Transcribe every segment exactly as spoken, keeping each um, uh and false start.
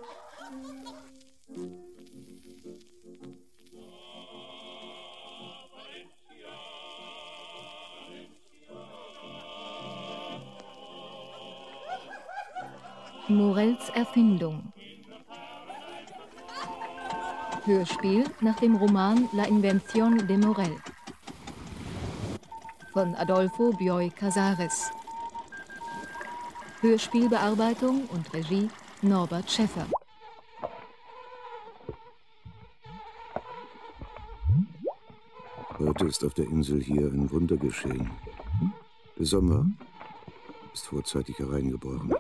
Morels Erfindung. Hörspiel nach dem Roman La Invención de Morel von Adolfo Bioy Casares. Hörspielbearbeitung und Regie Norbert Schäffer. Heute ist auf der Insel hier ein Wunder geschehen. Der Sommer ist vorzeitig hereingeboren.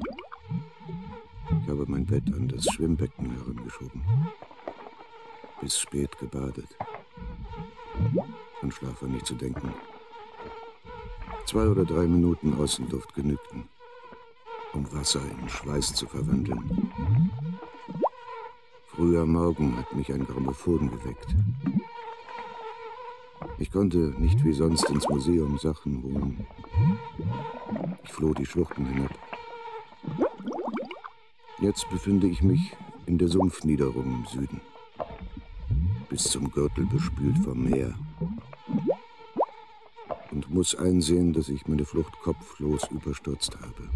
Ich habe mein Bett an das Schwimmbecken herangeschoben. Bis spät gebadet. An Schlaf war nicht zu denken. Zwei oder drei Minuten Außenluft genügten, um Wasser in Schweiß zu verwandeln. Früh am Morgen hat mich ein Grammophon geweckt. Ich konnte nicht wie sonst ins Museum Sachen holen. Ich floh die Schluchten hinab. Jetzt befinde ich mich in der Sumpfniederung im Süden, bis zum Gürtel bespült vom Meer, und muss einsehen, dass ich meine Flucht kopflos überstürzt habe.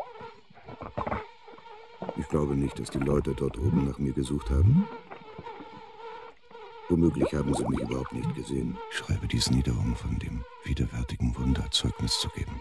Ich glaube nicht, dass die Leute dort oben nach mir gesucht haben. Womöglich haben sie mich überhaupt nicht gesehen. Ich schreibe dies nieder, um von dem widerwärtigen Wunder Zeugnis zu geben.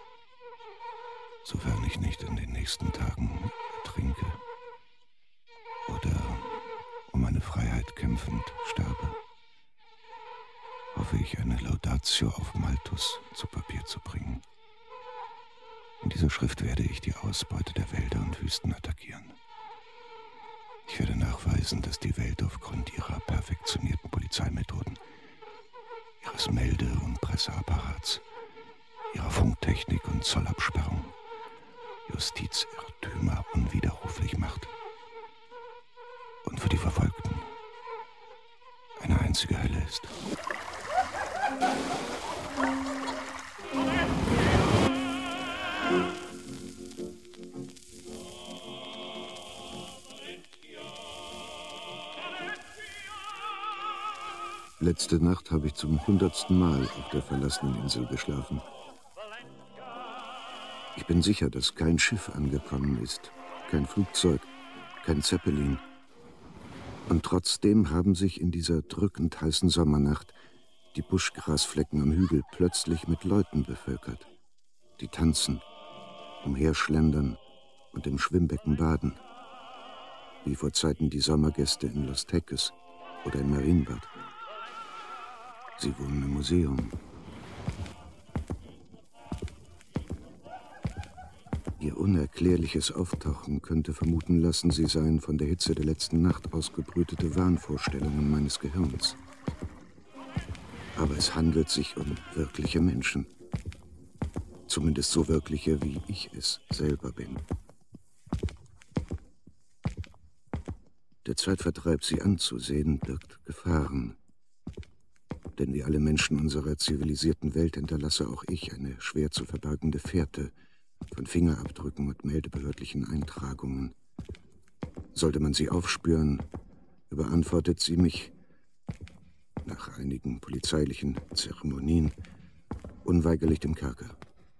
Sofern ich nicht in den nächsten Tagen ertrinke oder um meine Freiheit kämpfend sterbe, hoffe ich, eine Laudatio auf Malthus zu Papier zu bringen. In dieser Schrift werde ich die Ausbeute der Wälder und Wüsten attackieren. Ich werde nachweisen, dass die Welt aufgrund ihrer perfektionierten Polizeimethoden, ihres Melde- und Presseapparats, ihrer Funktechnik und Zollabsperrung Justizirrtümer unwiderruflich macht und für die Verfolgten eine einzige Hölle ist. Letzte Nacht habe ich zum hundertsten Mal auf der verlassenen Insel geschlafen. Ich bin sicher, dass kein Schiff angekommen ist, kein Flugzeug, kein Zeppelin. Und trotzdem haben sich in dieser drückend heißen Sommernacht die Buschgrasflecken am Hügel plötzlich mit Leuten bevölkert, die tanzen, umherschlendern und im Schwimmbecken baden, wie vor Zeiten die Sommergäste in Los Teques oder in Marienbad. Sie wohnen im Museum. Ihr unerklärliches Auftauchen könnte vermuten lassen, sie seien von der Hitze der letzten Nacht ausgebrütete Wahnvorstellungen meines Gehirns. Aber es handelt sich um wirkliche Menschen. Zumindest so wirkliche, wie ich es selber bin. Der Zeitvertreib, sie anzusehen, birgt Gefahren. Denn wie alle Menschen unserer zivilisierten Welt hinterlasse auch ich eine schwer zu verbergende Fährte von Fingerabdrücken und meldebehördlichen Eintragungen. Sollte man sie aufspüren, überantwortet sie mich, nach einigen polizeilichen Zeremonien, unweigerlich dem Kerker.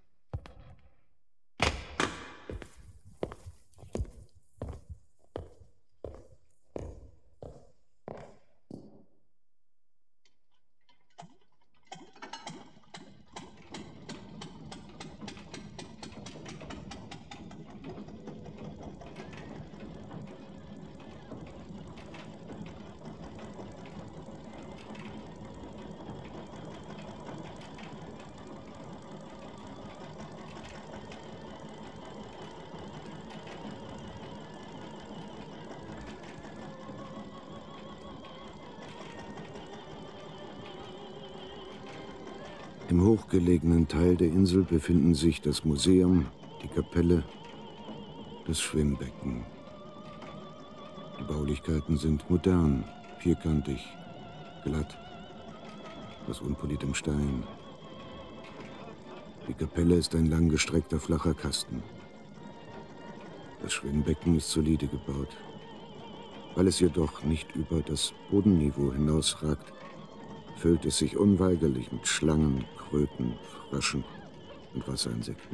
Im hochgelegenen Teil der Insel befinden sich das Museum, die Kapelle, das Schwimmbecken. Die Baulichkeiten sind modern, vierkantig, glatt, aus unpoliertem Stein. Die Kapelle ist ein langgestreckter, flacher Kasten. Das Schwimmbecken ist solide gebaut. Weil es jedoch nicht über das Bodenniveau hinausragt, füllt es sich unweigerlich mit Schlangen, Kröten, Fröschen und Wasserinsekten.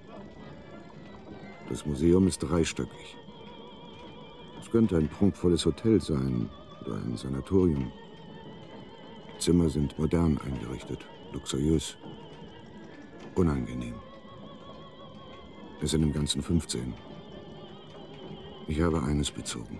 Das Museum ist dreistöckig. Es könnte ein prunkvolles Hotel sein oder ein Sanatorium. Die Zimmer sind modern eingerichtet, luxuriös, unangenehm. Es sind im Ganzen fünfzehn. Ich habe eines bezogen.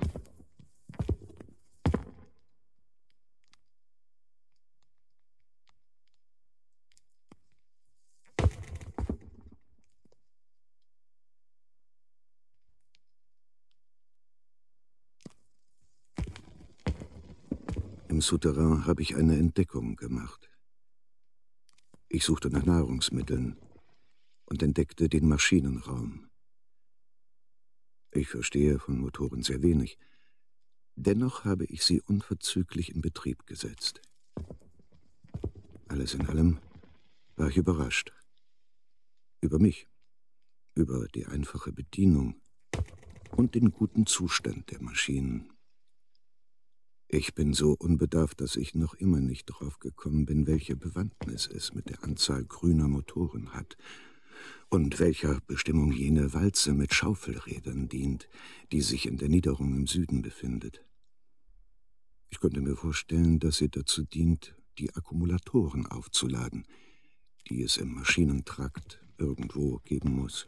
Im Souterrain habe ich eine Entdeckung gemacht. Ich suchte nach Nahrungsmitteln und entdeckte den Maschinenraum. Ich verstehe von Motoren sehr wenig. Dennoch habe ich sie unverzüglich in Betrieb gesetzt. Alles in allem war ich überrascht. Über mich, über die einfache Bedienung und den guten Zustand der Maschinen. Ich bin so unbedarft, dass ich noch immer nicht drauf gekommen bin, welche Bewandtnis es mit der Anzahl grüner Motoren hat und welcher Bestimmung jene Walze mit Schaufelrädern dient, die sich in der Niederung im Süden befindet. Ich könnte mir vorstellen, dass sie dazu dient, die Akkumulatoren aufzuladen, die es im Maschinentrakt irgendwo geben muss.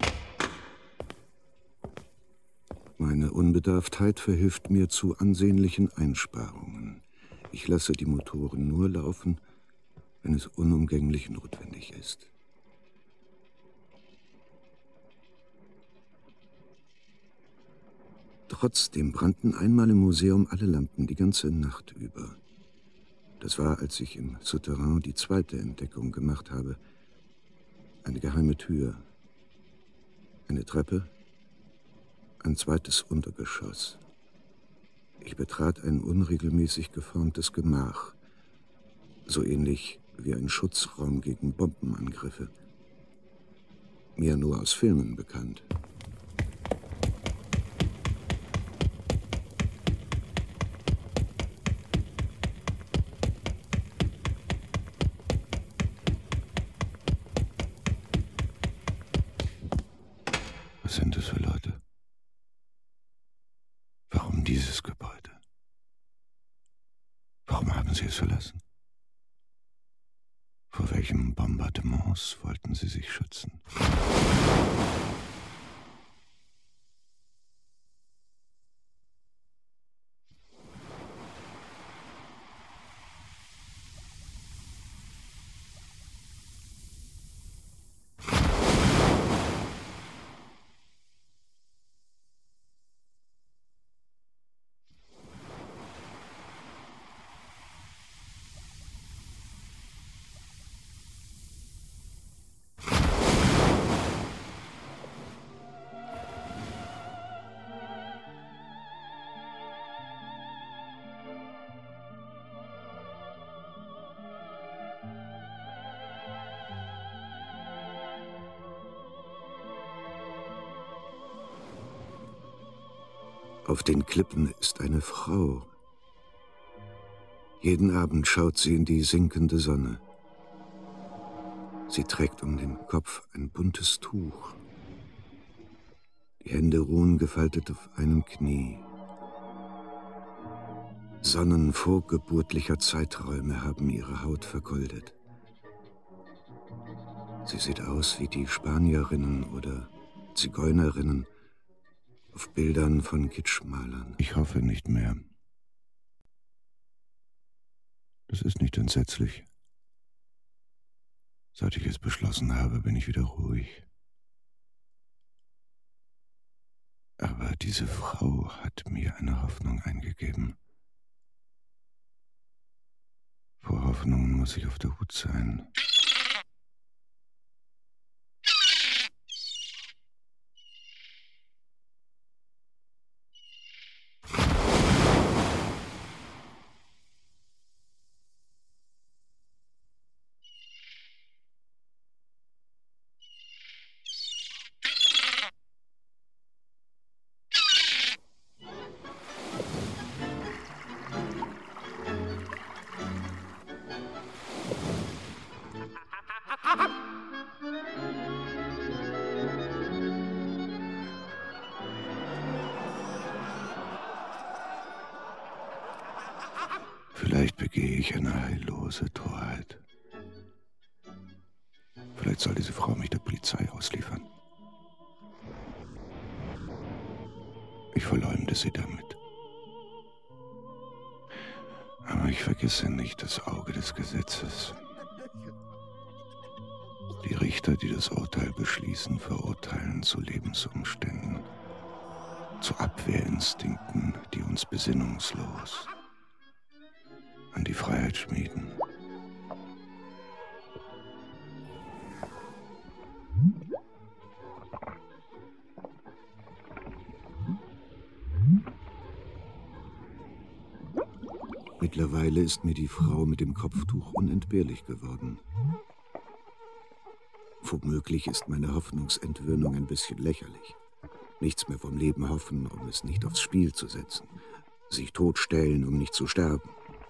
Meine Unbedarftheit verhilft mir zu ansehnlichen Einsparungen. Ich lasse die Motoren nur laufen, wenn es unumgänglich notwendig ist. Trotzdem brannten einmal im Museum alle Lampen die ganze Nacht über. Das war, als ich im Souterrain die zweite Entdeckung gemacht habe. Eine geheime Tür, eine Treppe, ein zweites Untergeschoss. Ich betrat ein unregelmäßig geformtes Gemach, so ähnlich wie ein Schutzraum gegen Bombenangriffe. Mir nur aus Filmen bekannt. Was sind das für Leute? Warum dieses Gebäude? Warum haben sie es verlassen? Vor welchen Bombardements wollten sie sich schützen? Auf den Klippen ist eine Frau. Jeden Abend schaut sie in die sinkende Sonne. Sie trägt um den Kopf ein buntes Tuch. Die Hände ruhen gefaltet auf einem Knie. Sonnen vorgeburtlicher Zeiträume haben ihre Haut vergoldet. Sie sieht aus wie die Spanierinnen oder Zigeunerinnen auf Bildern von Kitschmalern. Ich hoffe nicht mehr. Das ist nicht entsetzlich. Seit ich es beschlossen habe, bin ich wieder ruhig. Aber diese Frau hat mir eine Hoffnung eingegeben. Vor Hoffnungen muss ich auf der Hut sein. ich eine heillose Torheit. Vielleicht soll diese Frau mich der Polizei ausliefern. Ich verleumde sie damit. Aber ich vergesse nicht das Auge des Gesetzes. Die Richter, die das Urteil beschließen, verurteilen zu Lebensumständen, zu Abwehrinstinkten, die uns besinnungslos an die Freiheit schmieden. Mittlerweile ist mir die Frau mit dem Kopftuch unentbehrlich geworden. Womöglich ist meine Hoffnungsentwöhnung ein bisschen lächerlich. Nichts mehr vom Leben hoffen, um es nicht aufs Spiel zu setzen. Sich totstellen, um nicht zu sterben.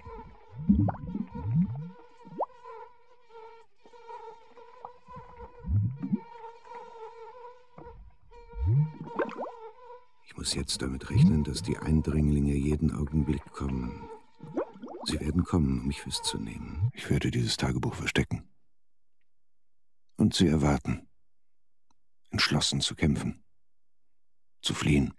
Ich muss jetzt damit rechnen, dass die Eindringlinge jeden Augenblick kommen. Sie werden kommen, um mich festzunehmen. Ich werde dieses Tagebuch verstecken. Und sie erwarten, entschlossen zu kämpfen, zu fliehen.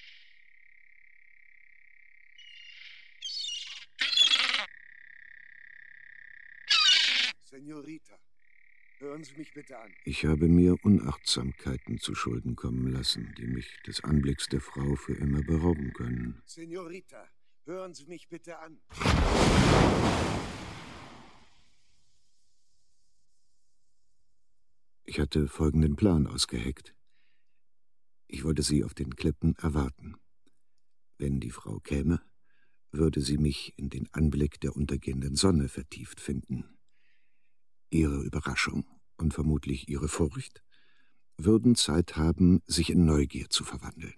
Senorita, hören Sie mich bitte an. Ich habe mir Unachtsamkeiten zu Schulden kommen lassen, die mich des Anblicks der Frau für immer berauben können. Senorita, hören Sie mich bitte an. Ich hatte folgenden Plan ausgeheckt. Ich wollte sie auf den Klippen erwarten. Wenn die Frau käme, würde sie mich in den Anblick der untergehenden Sonne vertieft finden. Ihre Überraschung und vermutlich ihre Furcht würden Zeit haben, sich in Neugier zu verwandeln.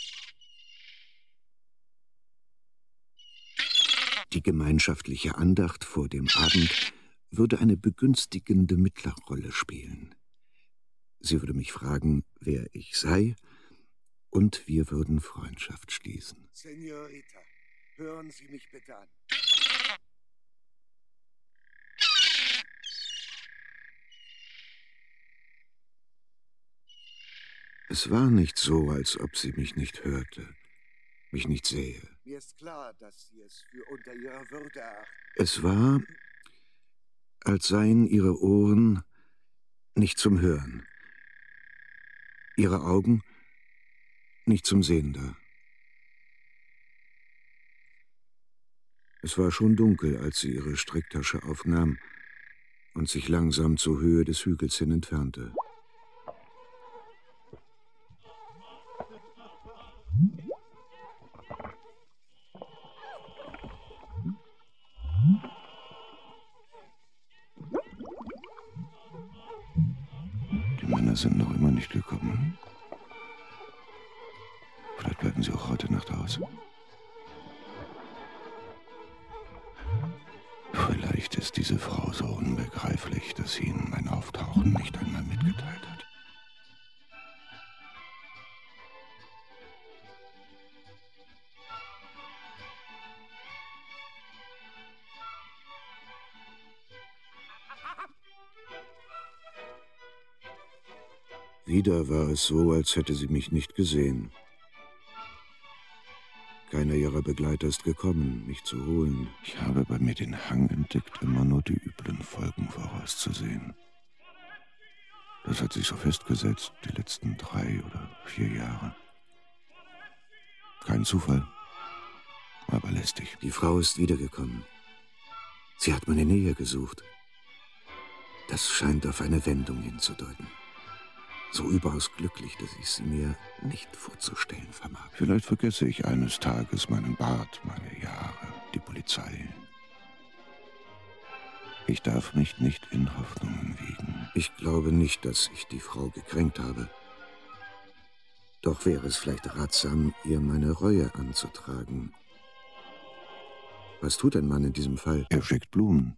Die gemeinschaftliche Andacht vor dem Abend würde eine begünstigende Mittlerrolle spielen. Sie würde mich fragen, wer ich sei, und wir würden Freundschaft schließen. Senorita, hören Sie mich bitte an. Es war nicht so, als ob sie mich nicht hörte, mich nicht sähe. Mir ist klar, dass Sie es für unter Ihrer Würde erachten. Es war, als seien ihre Ohren nicht zum Hören, ihre Augen nicht zum Sehen da. Es war schon dunkel, als sie ihre Stricktasche aufnahm und sich langsam zur Höhe des Hügels hin entfernte. Die Männer sind noch immer nicht gekommen. Vielleicht bleiben sie auch heute Nacht aus. Vielleicht ist diese Frau so unbegreiflich, dass sie ihnen mein Auftauchen nicht einmal mitgeteilt hat. Wieder war es so, als hätte sie mich nicht gesehen. Keiner ihrer Begleiter ist gekommen, mich zu holen. Ich habe bei mir den Hang entdeckt, immer nur die üblen Folgen vorauszusehen. Das hat sich so festgesetzt, die letzten drei oder vier Jahre. Kein Zufall, aber lästig. Die Frau ist wiedergekommen. Sie hat meine Nähe gesucht. Das scheint auf eine Wendung hinzudeuten. So überaus glücklich, dass ich sie mir nicht vorzustellen vermag. Vielleicht vergesse ich eines Tages meinen Bart, meine Jahre, die Polizei. Ich darf mich nicht in Hoffnungen wiegen. Ich glaube nicht, dass ich die Frau gekränkt habe. Doch wäre es vielleicht ratsam, ihr meine Reue anzutragen. Was tut ein Mann in diesem Fall? Er schickt Blumen.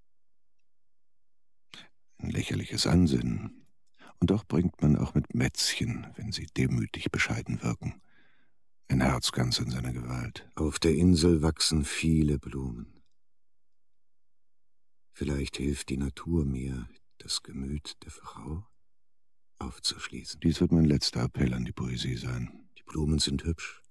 Ein lächerliches Ansinnen. Und doch bringt man auch mit Mätzchen, wenn sie demütig bescheiden wirken, ein Herz ganz in seiner Gewalt. Auf der Insel wachsen viele Blumen. Vielleicht hilft die Natur mir, das Gemüt der Frau aufzuschließen. Dies wird mein letzter Appell an die Poesie sein. Die Blumen sind hübsch.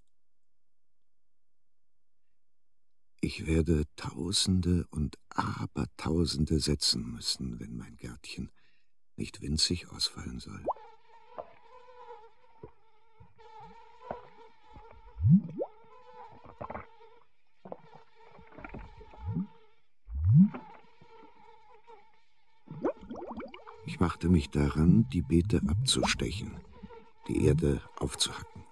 Ich werde Tausende und Abertausende setzen müssen, wenn mein Gärtchen nicht winzig ausfallen soll. Ich machte mich daran, die Beete abzustechen, die Erde aufzuhacken.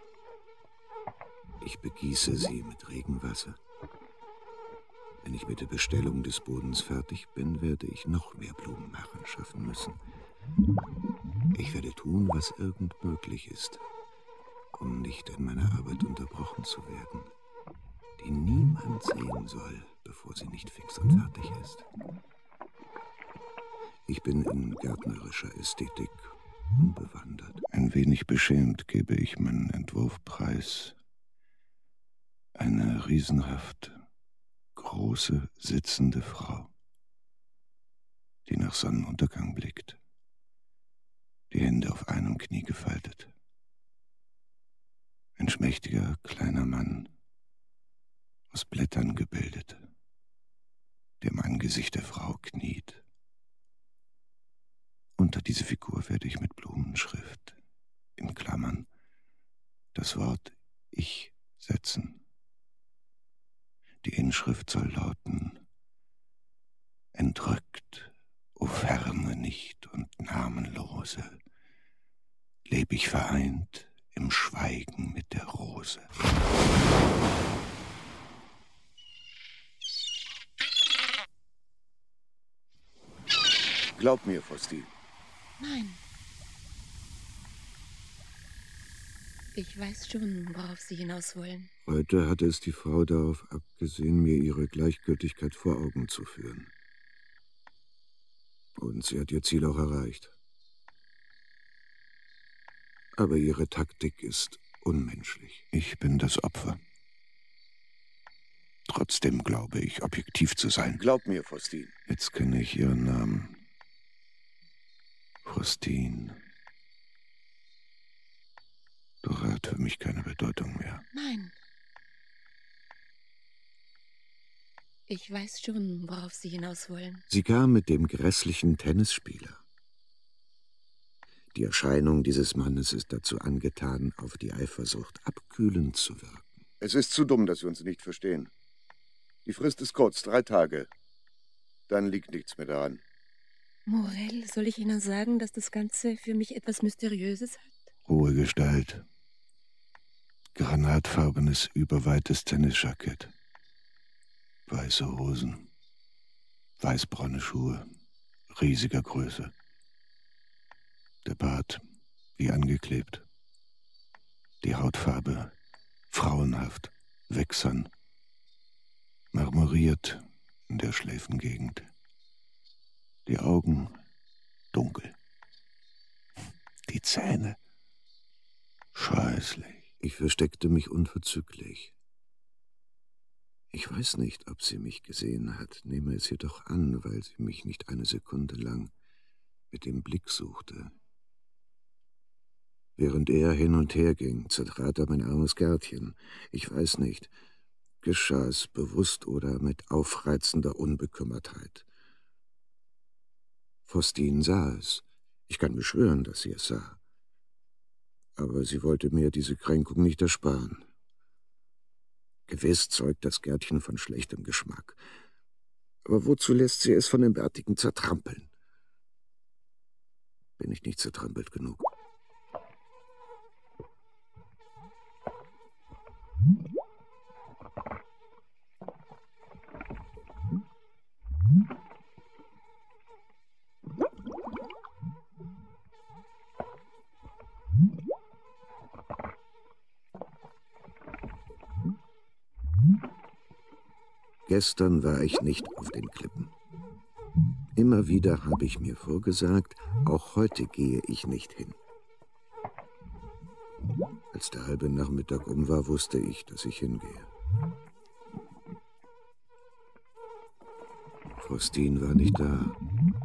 Ich begieße sie mit Regenwasser. Wenn ich mit der Bestellung des Bodens fertig bin, werde ich noch mehr Blumenmachen schaffen müssen. Ich werde tun, was irgend möglich ist, um nicht in meiner Arbeit unterbrochen zu werden, die niemand sehen soll, bevor sie nicht fix und fertig ist. Ich bin in gärtnerischer Ästhetik unbewandert. Ein wenig beschämt gebe ich meinen Entwurf preis. Eine riesenhaft große, sitzende Frau, die nach Sonnenuntergang blickt, die Hände auf einem Knie gefaltet. Ein schmächtiger, kleiner Mann, aus Blättern gebildet, der im Angesicht der Frau kniet. Unter diese Figur werde ich mit Blumenschrift, in Klammern, das Wort Ich setzen. Die Inschrift soll lauten: Entrückt, o Ferne nicht und Namenlose, leb ich vereint im Schweigen mit der Rose. Glaub mir, Faustine. Nein. Ich weiß schon, worauf Sie hinaus wollen. Heute hatte es die Frau darauf abgesehen, mir ihre Gleichgültigkeit vor Augen zu führen. Und sie hat ihr Ziel auch erreicht. Aber ihre Taktik ist unmenschlich. Ich bin das Opfer. Trotzdem glaube ich, objektiv zu sein. Glaub mir, Faustine. Jetzt kenne ich ihren Namen. Faustine. Doch er hat für mich keine Bedeutung mehr. Nein. Ich weiß schon, worauf Sie hinaus wollen. Sie kam mit dem grässlichen Tennisspieler. Die Erscheinung dieses Mannes ist dazu angetan, auf die Eifersucht abkühlend zu wirken. Es ist zu dumm, dass wir uns nicht verstehen. Die Frist ist kurz, drei Tage. Dann liegt nichts mehr daran. Morel, soll ich Ihnen sagen, dass das Ganze für mich etwas Mysteriöses hat? Hohe Gestalt. Granatfarbenes, überweites Tennisjackett. Weiße Hosen. Weißbraune Schuhe. Riesiger Größe. Der Bart wie angeklebt. Die Hautfarbe frauenhaft, wächsern. Marmoriert in der Schläfengegend. Die Augen dunkel. Die Zähne scheußlich. Ich versteckte mich unverzüglich. Ich weiß nicht, ob sie mich gesehen hat, nehme es jedoch an, weil sie mich nicht eine Sekunde lang mit dem Blick suchte. Während er hin und her ging, zertrat er mein armes Gärtchen. Ich weiß nicht, geschah es bewusst oder mit aufreizender Unbekümmertheit. Faustine sah es. Ich kann beschwören, dass sie es sah. Aber sie wollte mir diese Kränkung nicht ersparen. Gewiss zeugt das Gärtchen von schlechtem Geschmack. Aber wozu lässt sie es von den Bärtigen zertrampeln? Bin ich nicht zertrampelt genug? Gestern war ich nicht auf den Klippen. Immer wieder habe ich mir vorgesagt, auch heute gehe ich nicht hin. Als der halbe Nachmittag um war, wusste ich, dass ich hingehe. Faustine war nicht da.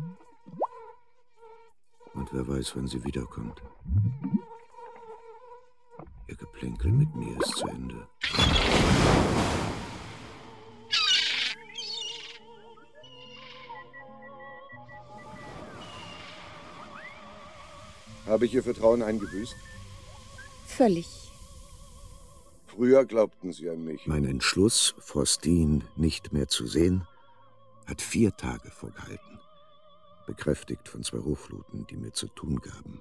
Und wer weiß, wann sie wiederkommt. Ihr Geplänkel mit mir ist zu Ende. Habe ich Ihr Vertrauen eingebüßt? Völlig. Früher glaubten Sie an mich. Mein Entschluss, Faustine nicht mehr zu sehen, hat vier Tage vorgehalten. Bekräftigt von zwei Hochfluten, die mir zu tun gaben.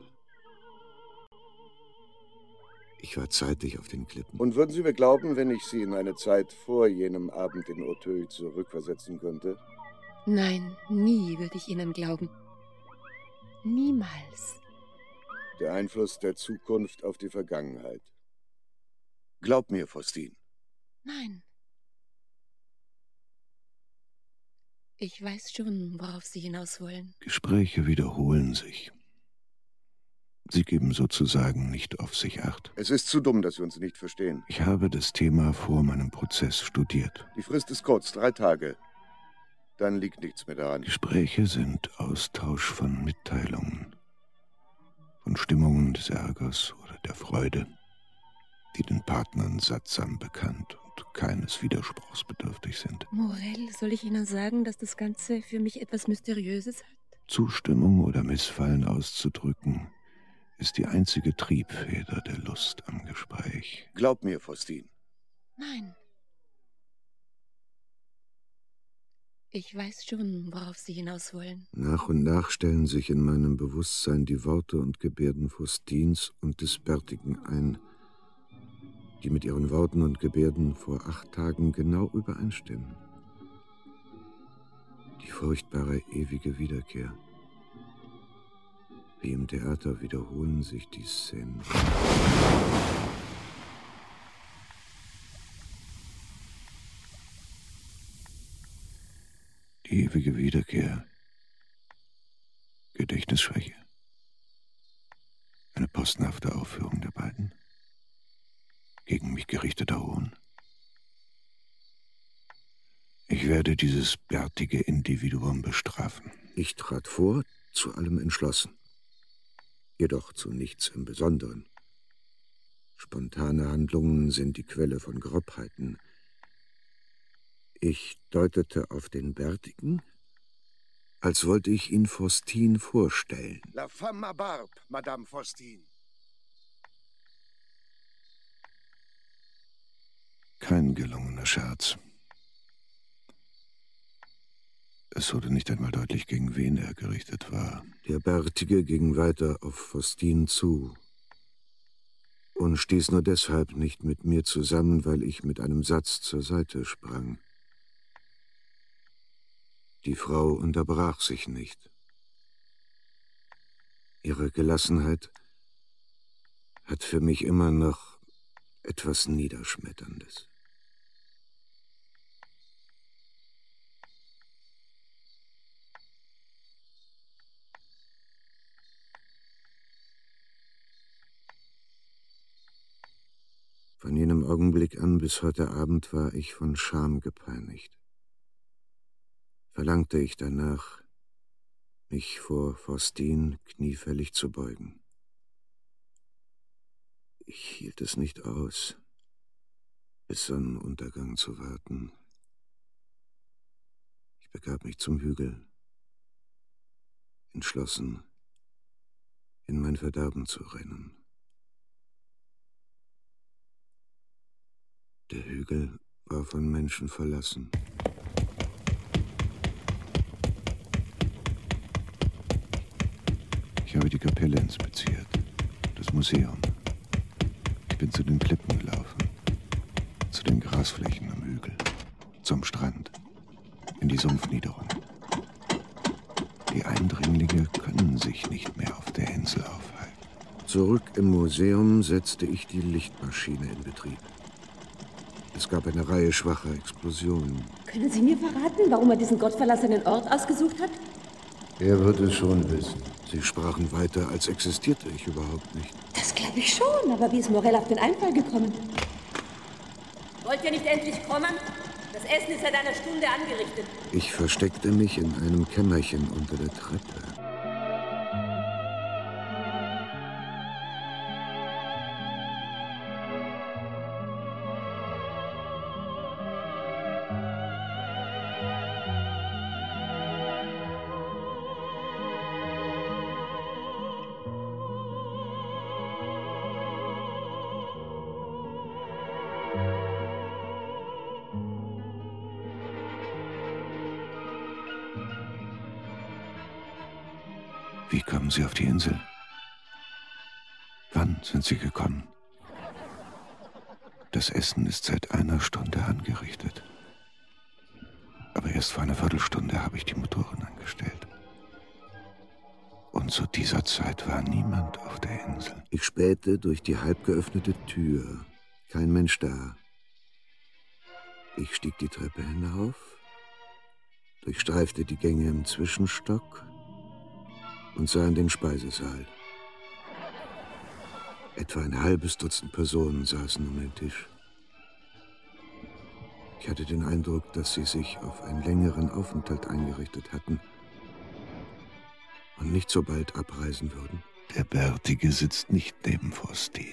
Ich war zeitig auf den Klippen. Und würden Sie mir glauben, wenn ich Sie in eine Zeit vor jenem Abend in Auteuil zurückversetzen könnte? Nein, nie würde ich Ihnen glauben. Niemals. Der Einfluss der Zukunft auf die Vergangenheit. Glaub mir, Faustine. Nein. Ich weiß schon, worauf Sie hinaus wollen. Gespräche wiederholen sich. Sie geben sozusagen nicht auf sich Acht. Es ist zu dumm, dass wir uns nicht verstehen. Ich habe das Thema vor meinem Prozess studiert. Die Frist ist kurz, drei Tage. Dann liegt nichts mehr daran. Gespräche sind Austausch von Mitteilungen, von Stimmungen des Ärgers oder der Freude, die den Partnern sattsam bekannt und keines widerspruchsbedürftig sind. Morel, soll ich Ihnen sagen, dass das Ganze für mich etwas Mysteriöses hat? Zustimmung oder Missfallen auszudrücken, ist die einzige Triebfeder der Lust am Gespräch. Glaub mir, Faustine. Nein. Ich weiß schon, worauf Sie hinaus wollen. Nach und nach stellen sich in meinem Bewusstsein die Worte und Gebärden Faustins und des Bärtigen ein, die mit ihren Worten und Gebärden vor acht Tagen genau übereinstimmen. Die furchtbare ewige Wiederkehr. Wie im Theater wiederholen sich die Szenen. Die ewige Wiederkehr. Gedächtnisschwäche. Eine postenhafte Aufführung der beiden. Gegen mich gerichteter Hohn. Ich werde dieses bärtige Individuum bestrafen. Ich trat vor, zu allem entschlossen. Jedoch zu nichts im Besonderen. Spontane Handlungen sind die Quelle von Grobheiten. Ich deutete auf den Bärtigen, als wollte ich ihn Faustine vorstellen. La femme à barbe, Madame Faustine. Kein gelungener Scherz. Es wurde nicht einmal deutlich, gegen wen er gerichtet war. Der Bärtige ging weiter auf Faustine zu und stieß nur deshalb nicht mit mir zusammen, weil ich mit einem Satz zur Seite sprang. Die Frau unterbrach sich nicht. Ihre Gelassenheit hat für mich immer noch etwas Niederschmetterndes. Von jenem Augenblick an bis heute Abend war ich von Scham gepeinigt. Verlangte ich danach, mich vor Faustine kniefällig zu beugen. Ich hielt es nicht aus, bis Sonnenuntergang zu warten. Ich begab mich zum Hügel, entschlossen, in mein Verderben zu rennen. Der Hügel war von Menschen verlassen. Ich habe die Kapelle inspiziert, das Museum. Ich bin zu den Klippen gelaufen, zu den Grasflächen am Hügel, zum Strand, in die Sumpfniederung. Die Eindringlinge können sich nicht mehr auf der Insel aufhalten. Zurück im Museum setzte ich die Lichtmaschine in Betrieb. Es gab eine Reihe schwacher Explosionen. Können Sie mir verraten, warum er diesen gottverlassenen Ort ausgesucht hat? Er wird es schon wissen. Sie sprachen weiter, als existierte ich überhaupt nicht. Das glaube ich schon, aber wie ist Morel auf den Einfall gekommen? Wollt ihr nicht endlich kommen? Das Essen ist seit einer Stunde angerichtet. Ich versteckte mich in einem Kämmerchen unter der Treppe. Wie kommen Sie auf die Insel? Wann sind Sie gekommen? Das Essen ist seit einer Stunde angerichtet. Aber erst vor einer Viertelstunde habe ich die Motoren angestellt. Und zu dieser Zeit war niemand auf der Insel. Ich spähte durch die halb geöffnete Tür. Kein Mensch da. Ich stieg die Treppe hinauf, durchstreifte die Gänge im Zwischenstock und sah in den Speisesaal. Etwa ein halbes Dutzend Personen saßen um den Tisch. Ich hatte den Eindruck, dass sie sich auf einen längeren Aufenthalt eingerichtet hatten und nicht so bald abreisen würden. Der Bärtige sitzt nicht neben Faustin.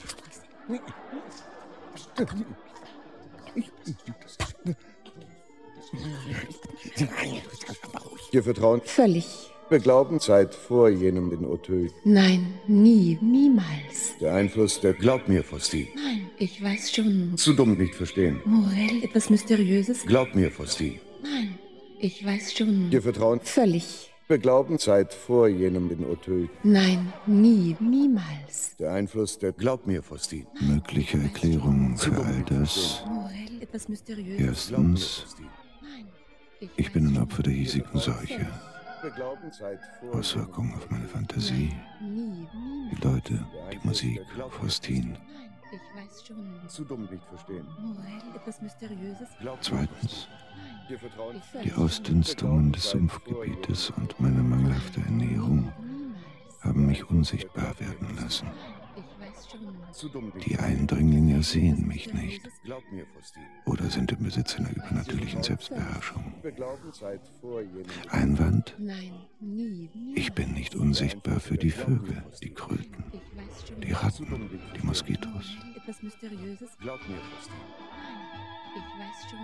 Ihr Vertrauen? Völlig. Wir glauben, Zeit vor jenem den Auteuil. Nein, nie, niemals. Der Einfluss der... Glaub mir, Faustin. Nein, ich weiß schon. Zu dumm, nicht verstehen. Morel, etwas Mysteriöses? Glaub mir, Faustin. Nein, ich weiß schon. Ihr Vertrauen? Völlig. Wir glauben, Zeit vor jenem den Auteuil. Nein, nie, niemals. Der Einfluss der... Glaub mir, Faustin. Mögliche Erklärungen für all das. Morel, etwas Mysteriöses? Erstens, Nein, ich bin ein Opfer der hiesigen Seuche. Wir glauben, Zeit vor... Auswirkungen auf meine Fantasie. Nie, niemals. Die Leute, die Musik, Faustin. Nein, ich weiß schon. Zu dumm, nicht verstehen. Morel, etwas Mysteriöses? Zweitens, Ihr Vertrauen? die Ausdünstungen des Sumpfgebietes und meine mangelhafte Ernährung haben mich unsichtbar werden lassen. Ich weiß schon. Zu dumm, nicht Die Eindringlinge sehen mich nicht Glaub mir, Faustin. oder sind im Besitz einer übernatürlichen Selbstbeherrschung. Wir glauben, Zeit vor jenem... Einwand? Nein, nie, niemals. Ich bin nicht unsichtbar für die Vögel, die Kröten, Ich weiß schon. die Ratten, die Moskitos. Etwas Mysteriöses? Glaub mir, Faustin. Ich weiß schon.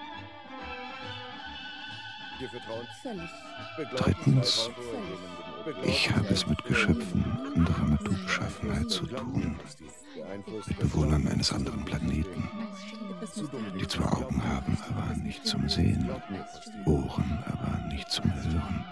Ihr Vertrauen? Völlig. Wir glauben, Drittens, Zeit vor jenem den Auteuil. Ich habe es mit Geschöpfen anderer Naturbeschaffenheit zu tun, Der Einfluss mit Bewohnern eines anderen Planeten, Etwas Mysteriöses? die zwar Augen haben, aber nicht zum Sehen, Ohren, aber nicht zum Hören.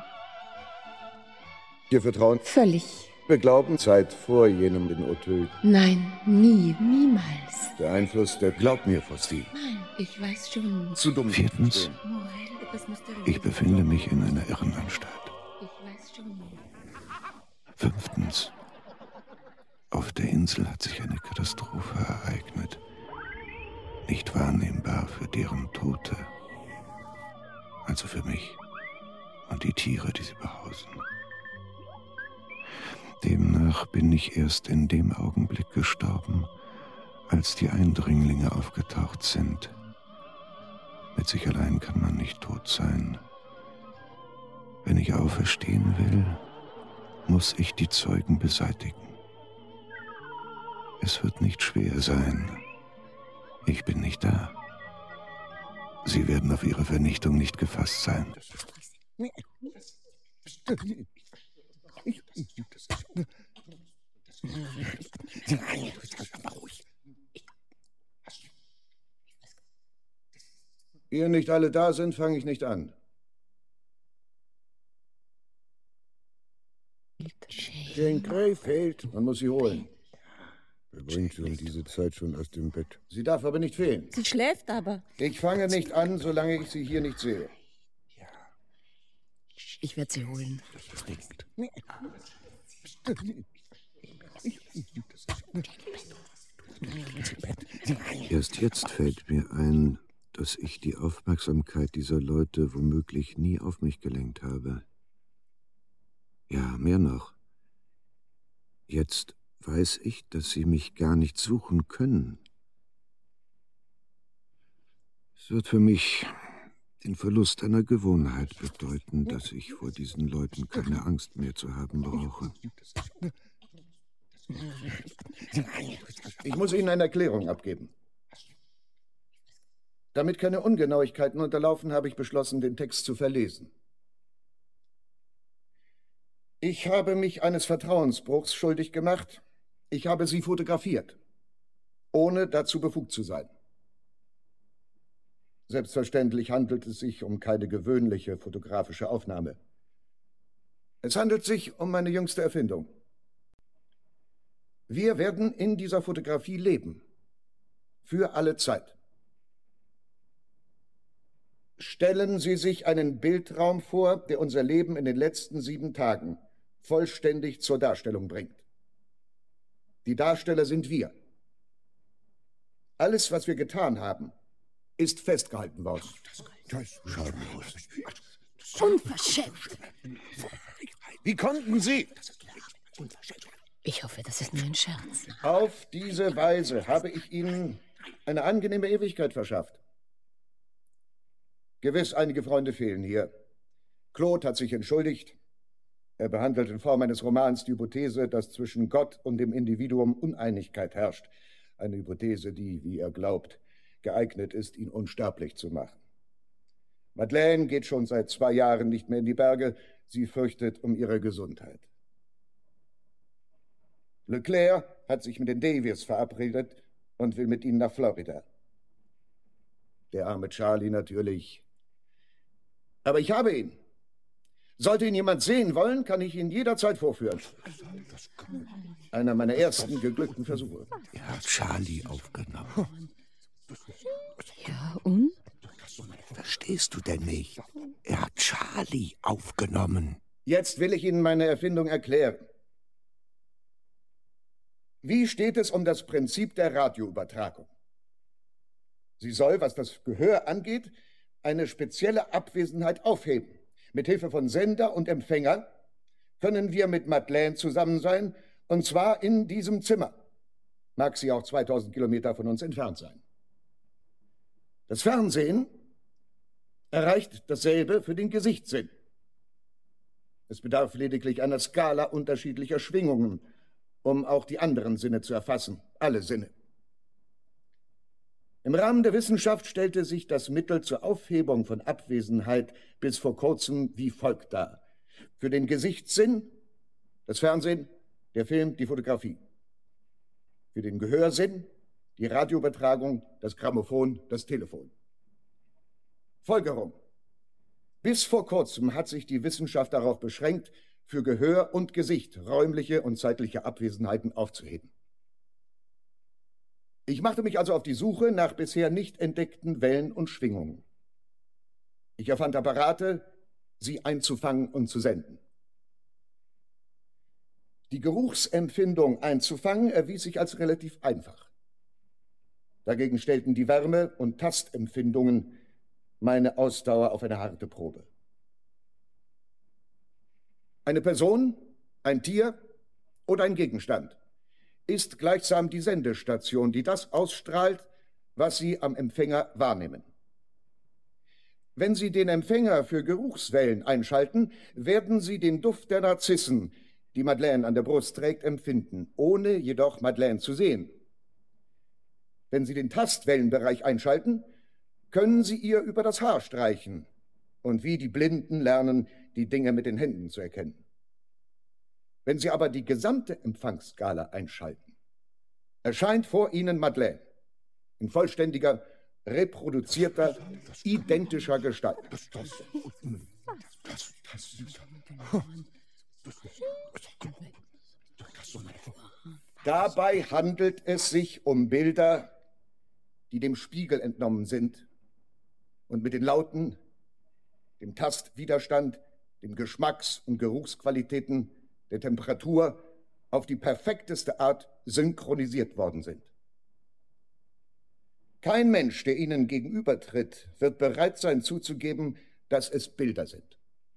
Ihr Vertrauen? Völlig. Wir glauben, Zeit vor jenem den Auteuil. Nein, nie, niemals. Der Einfluss der... Glaub mir, Faustin. Nein, ich weiß schon. Zu dumm, nicht Viertens, verstehen. Morel, etwas Mysteriöses? ich befinde mich in einer Irrenanstalt. Ich weiß schon. Fünftens, auf der Insel hat sich eine Katastrophe ereignet, nicht wahrnehmbar für deren Tote, also für mich und die Tiere, die sie behausen. Demnach bin ich erst in dem Augenblick gestorben, als die Eindringlinge aufgetaucht sind. Mit sich allein kann man nicht tot sein. Wenn ich auferstehen will, muss ich die Zeugen beseitigen. Es wird nicht schwer sein. Ich bin nicht da. Sie werden auf ihre Vernichtung nicht gefasst sein. Ehe nicht alle da sind, fange ich nicht an. Jane Grey fehlt. Man muss sie holen. Wer bringt sie um diese Zeit schon aus dem Bett? Sie darf aber nicht fehlen. Sie schläft aber. Ich fange nicht an, solange ich sie hier nicht sehe. Ich werde sie holen. Erst jetzt fällt mir ein, dass ich die Aufmerksamkeit dieser Leute womöglich nie auf mich gelenkt habe. Ja, mehr noch. Jetzt weiß ich, dass sie mich gar nicht suchen können. Es wird für mich den Verlust einer Gewohnheit bedeuten, dass ich vor diesen Leuten keine Angst mehr zu haben brauche. Ich muss Ihnen eine Erklärung abgeben. Damit keine Ungenauigkeiten unterlaufen, habe ich beschlossen, den Text zu verlesen. Ich habe mich eines Vertrauensbruchs schuldig gemacht. Ich habe Sie fotografiert, ohne dazu befugt zu sein. Selbstverständlich handelt es sich um keine gewöhnliche fotografische Aufnahme. Es handelt sich um meine jüngste Erfindung. Wir werden in dieser Fotografie leben. Für alle Zeit. Stellen Sie sich einen Bildraum vor, der unser Leben in den letzten sieben Tagen vollständig zur Darstellung bringt. Die Darsteller sind wir. Alles, was wir getan haben, ist festgehalten worden. Das ist schamlos. Unverschämt. Wie konnten Sie? Ich hoffe, das ist nur ein Scherz. Auf diese Weise habe ich Ihnen eine angenehme Ewigkeit verschafft. Gewiss, einige Freunde fehlen hier. Claude hat sich entschuldigt. Er behandelt in Form eines Romans die Hypothese, dass zwischen Gott und dem Individuum Uneinigkeit herrscht. Eine Hypothese, die, wie er glaubt, geeignet ist, ihn unsterblich zu machen. Madeleine geht schon seit zwei Jahren nicht mehr in die Berge. Sie fürchtet um ihre Gesundheit. Leclerc hat sich mit den Davies verabredet und will mit ihnen nach Florida. Der arme Charlie natürlich. Aber ich habe ihn. Sollte ihn jemand sehen wollen, kann ich ihn jederzeit vorführen. Einer meiner ersten geglückten Versuche. Er hat Charlie aufgenommen. Ja, und? Verstehst du denn nicht? Er hat Charlie aufgenommen. Jetzt will ich Ihnen meine Erfindung erklären. Wie steht es um das Prinzip der Radioübertragung? Sie soll, was das Gehör angeht, eine spezielle Abwesenheit aufheben. Mit Hilfe von Sender und Empfänger können wir mit Madeleine zusammen sein, und zwar in diesem Zimmer. Mag sie auch zweitausend Kilometer von uns entfernt sein. Das Fernsehen erreicht dasselbe für den Gesichtssinn. Es bedarf lediglich einer Skala unterschiedlicher Schwingungen, um auch die anderen Sinne zu erfassen, alle Sinne. Im Rahmen der Wissenschaft stellte sich das Mittel zur Aufhebung von Abwesenheit bis vor kurzem wie folgt dar. Für den Gesichtssinn das Fernsehen, der Film, die Fotografie. Für den Gehörsinn die Radioübertragung, das Grammophon, das Telefon. Folgerung. Bis vor kurzem hat sich die Wissenschaft darauf beschränkt, für Gehör und Gesicht räumliche und zeitliche Abwesenheiten aufzuheben. Ich machte mich also auf die Suche nach bisher nicht entdeckten Wellen und Schwingungen. Ich erfand Apparate, sie einzufangen und zu senden. Die Geruchsempfindung einzufangen erwies sich als relativ einfach. Dagegen stellten die Wärme- und Tastempfindungen meine Ausdauer auf eine harte Probe. Eine Person, ein Tier oder ein Gegenstand ist gleichsam die Sendestation, die das ausstrahlt, was Sie am Empfänger wahrnehmen. Wenn Sie den Empfänger für Geruchswellen einschalten, werden Sie den Duft der Narzissen, die Madeleine an der Brust trägt, empfinden, ohne jedoch Madeleine zu sehen. Wenn Sie den Tastwellenbereich einschalten, können Sie ihr über das Haar streichen und wie die Blinden lernen, die Dinge mit den Händen zu erkennen. Wenn Sie aber die gesamte Empfangsskala einschalten, erscheint vor Ihnen Madeleine in vollständiger, reproduzierter, identischer Gestalt. Dabei handelt es sich um Bilder, die dem Spiegel entnommen sind und mit den Lauten, dem Tastwiderstand, dem Geschmacks- und Geruchsqualitäten, der Temperatur auf die perfekteste Art synchronisiert worden sind. Kein Mensch, der Ihnen gegenübertritt, wird bereit sein zuzugeben, dass es Bilder sind.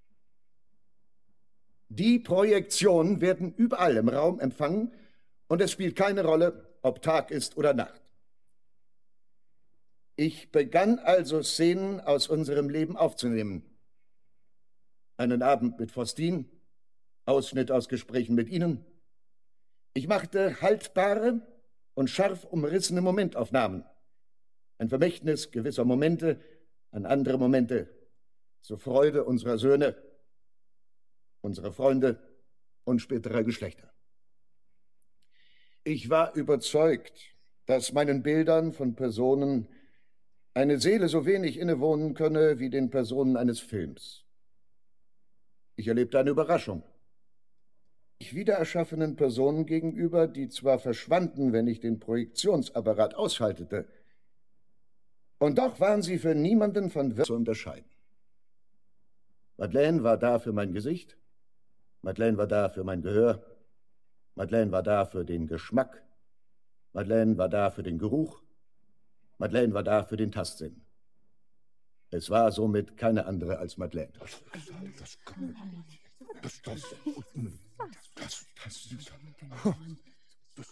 Die Projektionen werden überall im Raum empfangen und es spielt keine Rolle, ob Tag ist oder Nacht. Ich begann also Szenen aus unserem Leben aufzunehmen. Einen Abend mit Faustin, Ausschnitt aus Gesprächen mit Ihnen. Ich machte haltbare und scharf umrissene Momentaufnahmen. Ein Vermächtnis gewisser Momente an andere Momente, zur Freude unserer Söhne, unserer Freunde und späterer Geschlechter. Ich war überzeugt, dass meinen Bildern von Personen eine Seele so wenig innewohnen könne wie den Personen eines Films. Ich erlebte eine Überraschung. Ich wiedererschaffenen Personen gegenüber, die zwar verschwanden, wenn ich den Projektionsapparat ausschaltete, und doch waren sie für niemanden von Wirt zu unterscheiden. Madeleine war da für mein Gesicht, Madeleine war da für mein Gehör, Madeleine war da für den Geschmack, Madeleine war da für den Geruch, Madeleine war da für den Tastsinn. Es war somit keine andere als Madeleine. Das, das, das, das, das, das,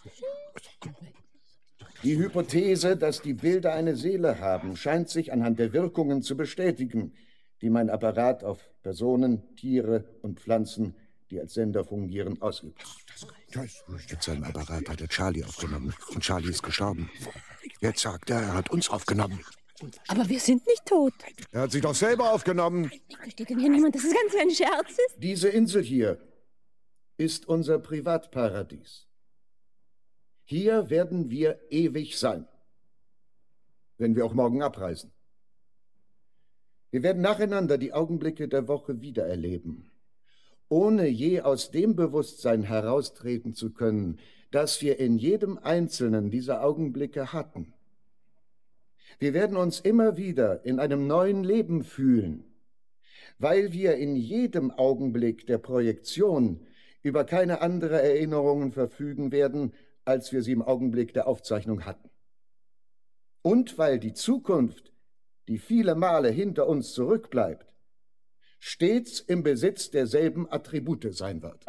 Die Hypothese, dass die Bilder eine Seele haben, scheint sich anhand der Wirkungen zu bestätigen, die mein Apparat auf Personen, Tiere und Pflanzen, die als Sender fungieren, ausübt. Mit seinem Apparat hat er Charlie aufgenommen und Charlie ist gestorben. Jetzt sagt er, er hat uns aufgenommen. Aber wir sind nicht tot. Er hat sich doch selber aufgenommen. Versteht denn hier niemand, dass das Ganze ein Scherz ist? Diese Insel hier ist unser Privatparadies. Hier werden wir ewig sein, wenn wir auch morgen abreisen. Wir werden nacheinander die Augenblicke der Woche wiedererleben, ohne je aus dem Bewusstsein heraustreten zu können, das wir in jedem einzelnen dieser Augenblicke hatten. Wir werden uns immer wieder in einem neuen Leben fühlen, weil wir in jedem Augenblick der Projektion über keine andere Erinnerungen verfügen werden, als wir sie im Augenblick der Aufzeichnung hatten. Und weil die Zukunft, die viele Male hinter uns zurückbleibt, stets im Besitz derselben Attribute sein wird.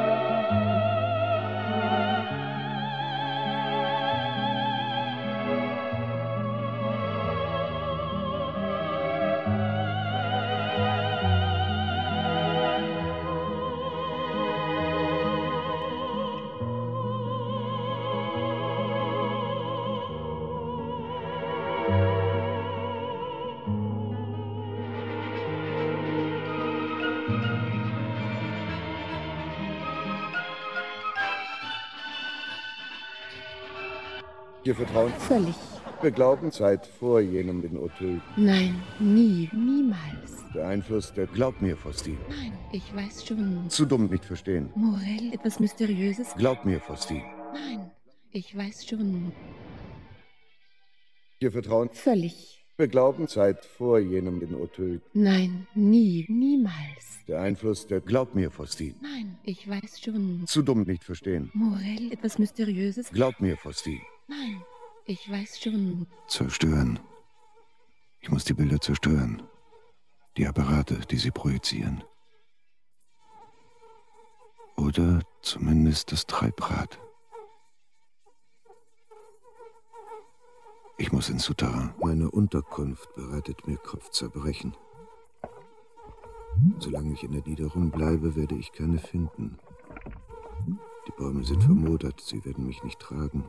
Ihr Vertrauen? Völlig. Wir glauben seit vor jenem in Auteuil. Nein, nie, niemals. Der Einfluss der... Glaub mir, Faustin. Nein, ich weiß schon. Zu dumm, nicht verstehen. Morel, etwas Mysteriöses? Glaub mir, Faustin. Nein, ich weiß schon. Ihr Vertrauen? Völlig. Wir glauben seit vor jenem in Auteuil. Nein, nie, niemals. Der Einfluss der... Glaub mir, Faustin. Nein, ich weiß schon. Zu dumm, nicht verstehen. Morel, etwas Mysteriöses? Glaub mir, Faustin. Nein, ich weiß schon. Zerstören. Ich muss die Bilder zerstören. Die Apparate, die sie projizieren. Oder zumindest das Treibrad. Ich muss ins Souterrain. Meine Unterkunft bereitet mir Kopfzerbrechen. Solange ich in der Niederung bleibe, werde ich keine finden. Die Bäume sind vermodert, sie werden mich nicht tragen.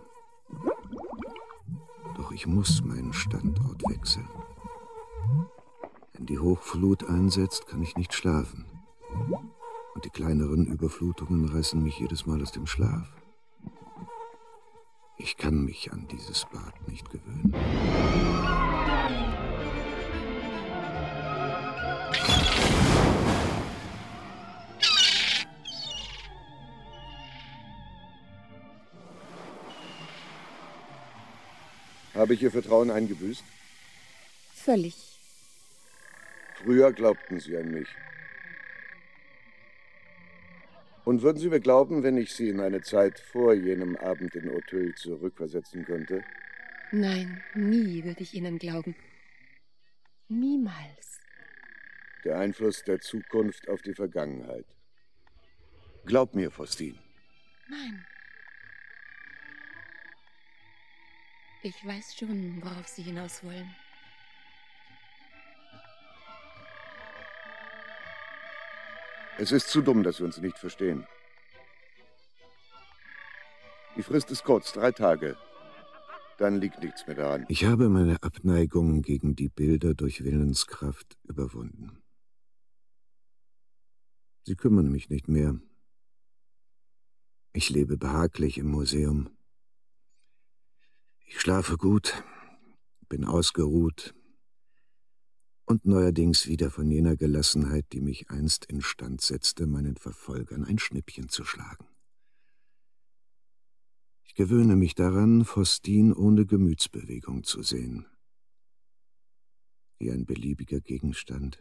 Doch ich muss meinen Standort wechseln. Wenn die Hochflut einsetzt, kann ich nicht schlafen. Und die kleineren Überflutungen reißen mich jedes Mal aus dem Schlaf. Ich kann mich an dieses Bad nicht gewöhnen. Habe ich Ihr Vertrauen eingebüßt? Völlig. Früher glaubten Sie an mich. Und würden Sie mir glauben, wenn ich Sie in eine Zeit vor jenem Abend in Auteuil zurückversetzen könnte? Nein, nie würde ich Ihnen glauben. Niemals. Der Einfluss der Zukunft auf die Vergangenheit. Glaub mir, Faustin. Nein. Ich weiß schon, worauf Sie hinaus wollen. Es ist zu dumm, dass wir uns nicht verstehen. Die Frist ist kurz, drei Tage. Dann liegt nichts mehr daran. Ich habe meine Abneigung gegen die Bilder durch Willenskraft überwunden. Sie kümmern mich nicht mehr. Ich lebe behaglich im Museum. Ich schlafe gut, bin ausgeruht und neuerdings wieder von jener Gelassenheit, die mich einst instand setzte, meinen Verfolgern ein Schnippchen zu schlagen. Ich gewöhne mich daran, Faustin ohne Gemütsbewegung zu sehen, wie ein beliebiger Gegenstand.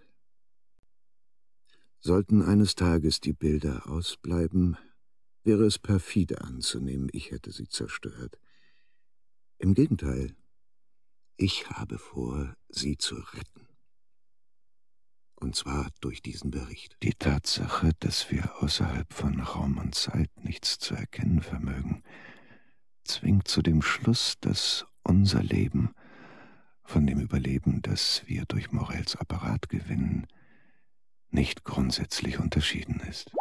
Sollten eines Tages die Bilder ausbleiben, wäre es perfide anzunehmen, ich hätte sie zerstört. Im Gegenteil, ich habe vor, sie zu retten. Und zwar durch diesen Bericht. Die Tatsache, dass wir außerhalb von Raum und Zeit nichts zu erkennen vermögen, zwingt zu dem Schluss, dass unser Leben von dem Überleben, das wir durch Morels Apparat gewinnen, nicht grundsätzlich unterschieden ist.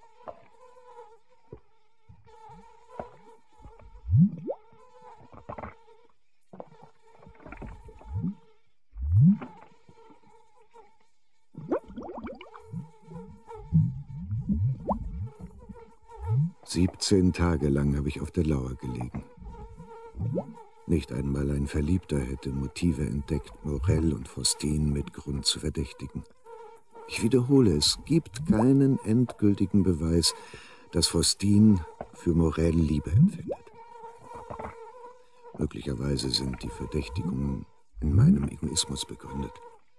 Siebzehn Tage lang habe ich auf der Lauer gelegen. Nicht einmal ein Verliebter hätte Motive entdeckt, Morel und Faustin mit Grund zu verdächtigen. Ich wiederhole, es gibt keinen endgültigen Beweis, dass Faustin für Morel Liebe empfindet. Möglicherweise sind die Verdächtigungen in meinem Egoismus begründet.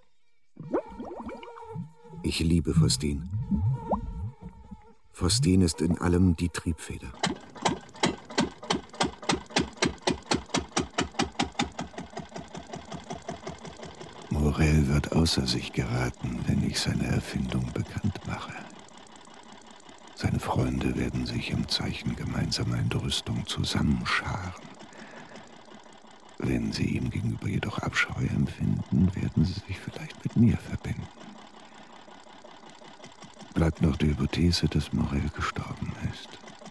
Ich liebe Faustin. Faustin ist in allem die Triebfeder. Morel wird außer sich geraten, wenn ich seine Erfindung bekannt mache. Seine Freunde werden sich im Zeichen gemeinsamer Entrüstung zusammenscharen. Wenn sie ihm gegenüber jedoch Abscheu empfinden, werden sie sich vielleicht mit mir verbinden. Bleibt noch die Hypothese, dass Morel gestorben ist.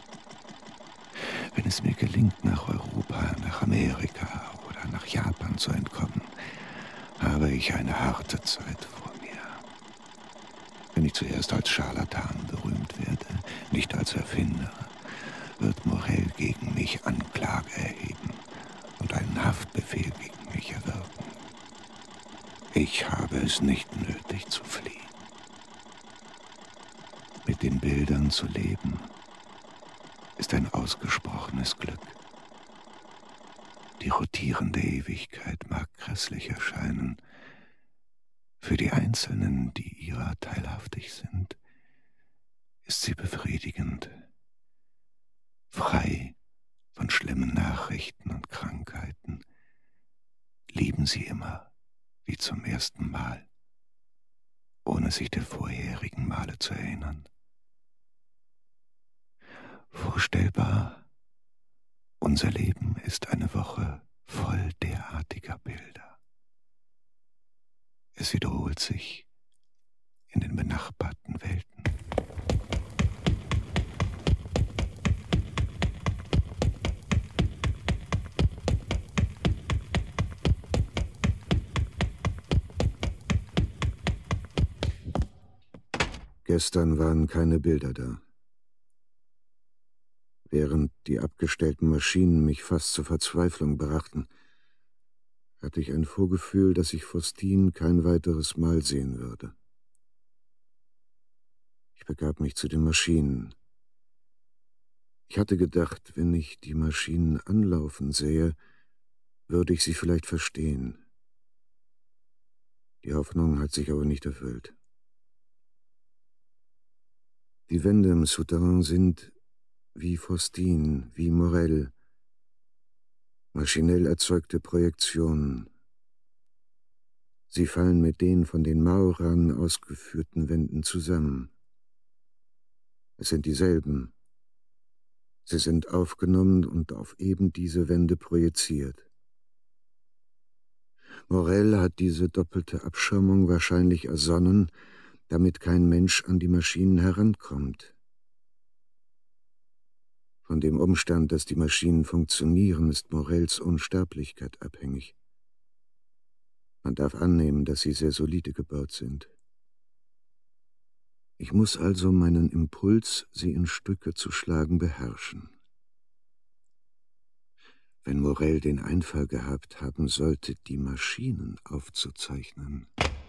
Wenn es mir gelingt, nach Europa, nach Amerika oder nach Japan zu entkommen, habe ich eine harte Zeit vor mir. Wenn ich zuerst als Scharlatan berühmt werde, nicht als Erfinder, wird Morel gegen mich Anklage erheben und einen Haftbefehl gegen mich erwirken. Ich habe es nicht nötig zu fliehen. Mit den Bildern zu leben, ist ein ausgesprochenes Glück. Die rotierende Ewigkeit mag grässlich erscheinen. Für die Einzelnen, die ihrer teilhaftig sind, ist sie befriedigend. Frei von schlimmen Nachrichten und Krankheiten, lieben sie immer wie zum ersten Mal, ohne sich der vorherigen Male zu erinnern. Vorstellbar, unser Leben ist eine Woche voll derartiger Bilder. Es wiederholt sich in den benachbarten Welten. Gestern waren keine Bilder da. Während die abgestellten Maschinen mich fast zur Verzweiflung brachten, hatte ich ein Vorgefühl, dass ich Faustin kein weiteres Mal sehen würde. Ich begab mich zu den Maschinen. Ich hatte gedacht, wenn ich die Maschinen anlaufen sähe, würde ich sie vielleicht verstehen. Die Hoffnung hat sich aber nicht erfüllt. Die Wände im Souterrain sind wie Faustin, wie Morel, maschinell erzeugte Projektionen. Sie fallen mit den von den Maurern ausgeführten Wänden zusammen. Es sind dieselben. Sie sind aufgenommen und auf eben diese Wände projiziert. Morel hat diese doppelte Abschirmung wahrscheinlich ersonnen, damit kein Mensch an die Maschinen herankommt. Von dem Umstand, dass die Maschinen funktionieren, ist Morels Unsterblichkeit abhängig. Man darf annehmen, dass sie sehr solide gebaut sind. Ich muss also meinen Impuls, sie in Stücke zu schlagen, beherrschen. Wenn Morel den Einfall gehabt haben sollte, die Maschinen aufzuzeichnen.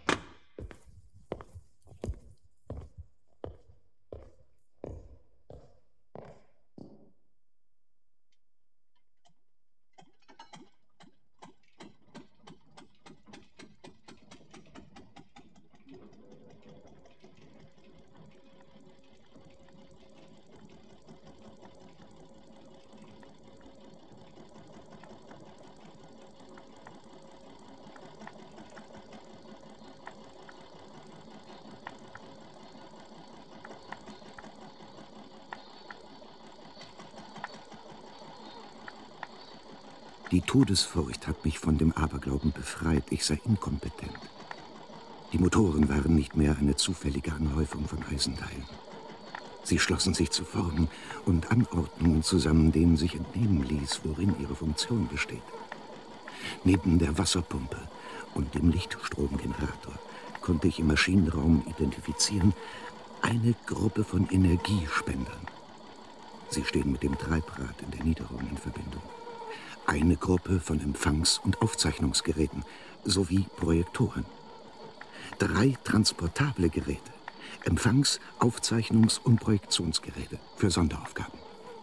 Die Todesfurcht hat mich von dem Aberglauben befreit, ich sei inkompetent. Die Motoren waren nicht mehr eine zufällige Anhäufung von Eisenteilen. Sie schlossen sich zu Formen und Anordnungen zusammen, denen sich entnehmen ließ, worin ihre Funktion besteht. Neben der Wasserpumpe und dem Lichtstromgenerator konnte ich im Maschinenraum identifizieren eine Gruppe von Energiespendern. Sie stehen mit dem Treibrad in der Niederung in Verbindung. Eine Gruppe von Empfangs- und Aufzeichnungsgeräten sowie Projektoren. Drei transportable Geräte, Empfangs-, Aufzeichnungs- und Projektionsgeräte für Sonderaufgaben.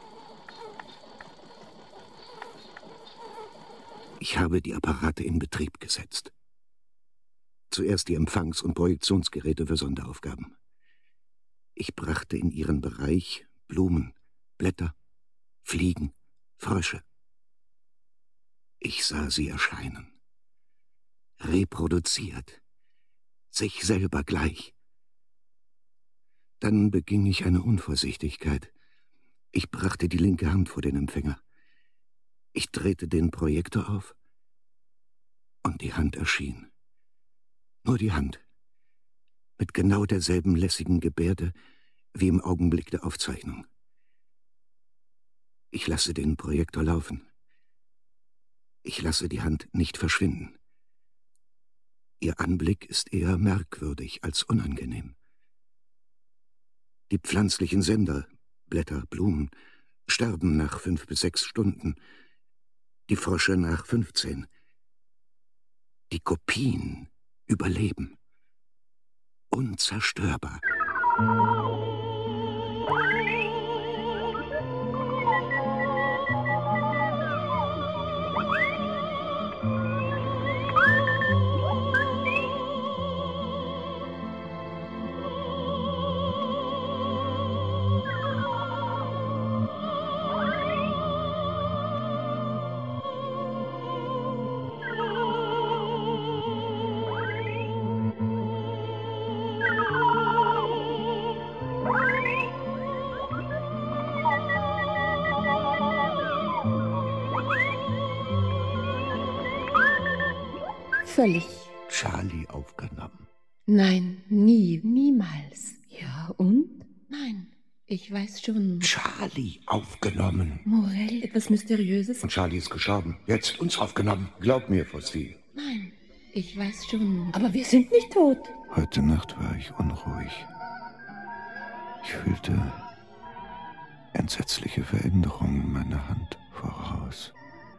Ich habe die Apparate in Betrieb gesetzt. Zuerst die Empfangs- und Projektionsgeräte für Sonderaufgaben. Ich brachte in ihren Bereich Blumen, Blätter, Fliegen, Frösche. Ich sah sie erscheinen. Reproduziert. Sich selber gleich. Dann beging ich eine Unvorsichtigkeit. Ich brachte die linke Hand vor den Empfänger. Ich drehte den Projektor auf und die Hand erschien. Nur die Hand. Mit genau derselben lässigen Gebärde wie im Augenblick der Aufzeichnung. Ich lasse den Projektor laufen. Ich lasse die Hand nicht verschwinden. Ihr Anblick ist eher merkwürdig als unangenehm. Die pflanzlichen Sender, Blätter, Blumen, sterben nach fünf bis sechs Stunden. Die Frösche nach fünfzehn. Die Kopien überleben. Unzerstörbar. Völlig. Charlie aufgenommen. Nein, nie, niemals. Ja, und? Nein, ich weiß schon. Charlie aufgenommen. Morel, etwas Mysteriöses? Und Charlie ist gestorben. Jetzt uns aufgenommen. Glaub mir, Faustine. Nein, ich weiß schon. Aber wir sind nicht tot. Heute Nacht war ich unruhig. Ich fühlte entsetzliche Veränderungen in meiner Hand voraus.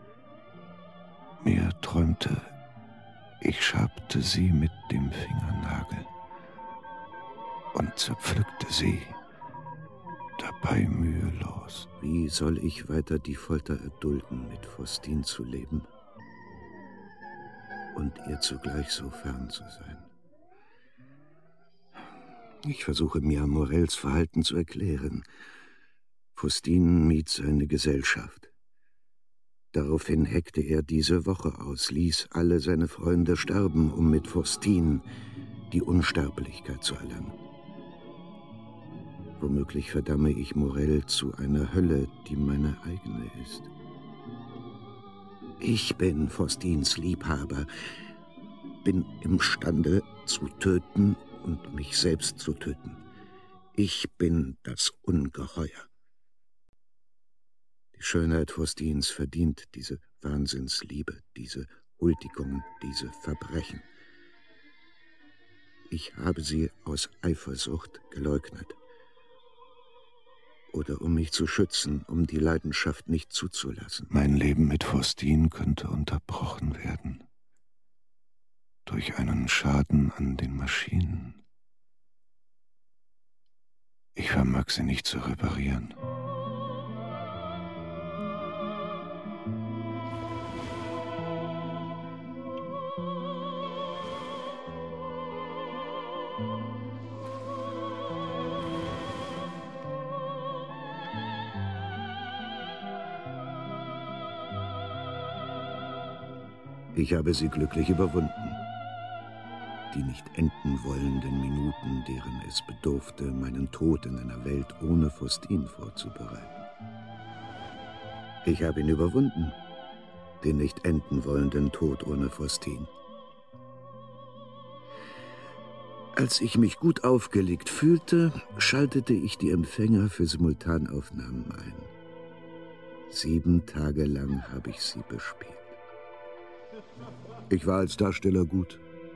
Mir träumte, ich schabte sie mit dem Fingernagel und zerpflückte sie, dabei mühelos. Wie soll ich weiter die Folter erdulden, mit Faustine zu leben und ihr zugleich so fern zu sein? Ich versuche mir Morels Verhalten zu erklären. Faustine mied seine Gesellschaft. Daraufhin heckte er diese Woche aus, ließ alle seine Freunde sterben, um mit Faustine die Unsterblichkeit zu erlangen. Womöglich verdamme ich Morel zu einer Hölle, die meine eigene ist. Ich bin Faustines Liebhaber bin imstande zu töten und mich selbst zu töten. Ich bin das Ungeheuer. Die Schönheit Faustins verdient diese Wahnsinnsliebe, diese Huldigungen, diese Verbrechen. Ich habe sie aus Eifersucht geleugnet. Oder um mich zu schützen, um die Leidenschaft nicht zuzulassen. Mein Leben mit Faustin könnte unterbrochen werden. Durch einen Schaden an den Maschinen. Ich vermag sie nicht zu reparieren. Ich habe sie glücklich überwunden. Die nicht enden wollenden Minuten, deren es bedurfte, meinen Tod in einer Welt ohne Faustin vorzubereiten. Ich habe ihn überwunden, den nicht enden wollenden Tod ohne Faustin. Als ich mich gut aufgelegt fühlte, schaltete ich die Empfänger für Simultanaufnahmen ein. Sieben Tage lang habe ich sie bespielt. Ich war als Darsteller gut.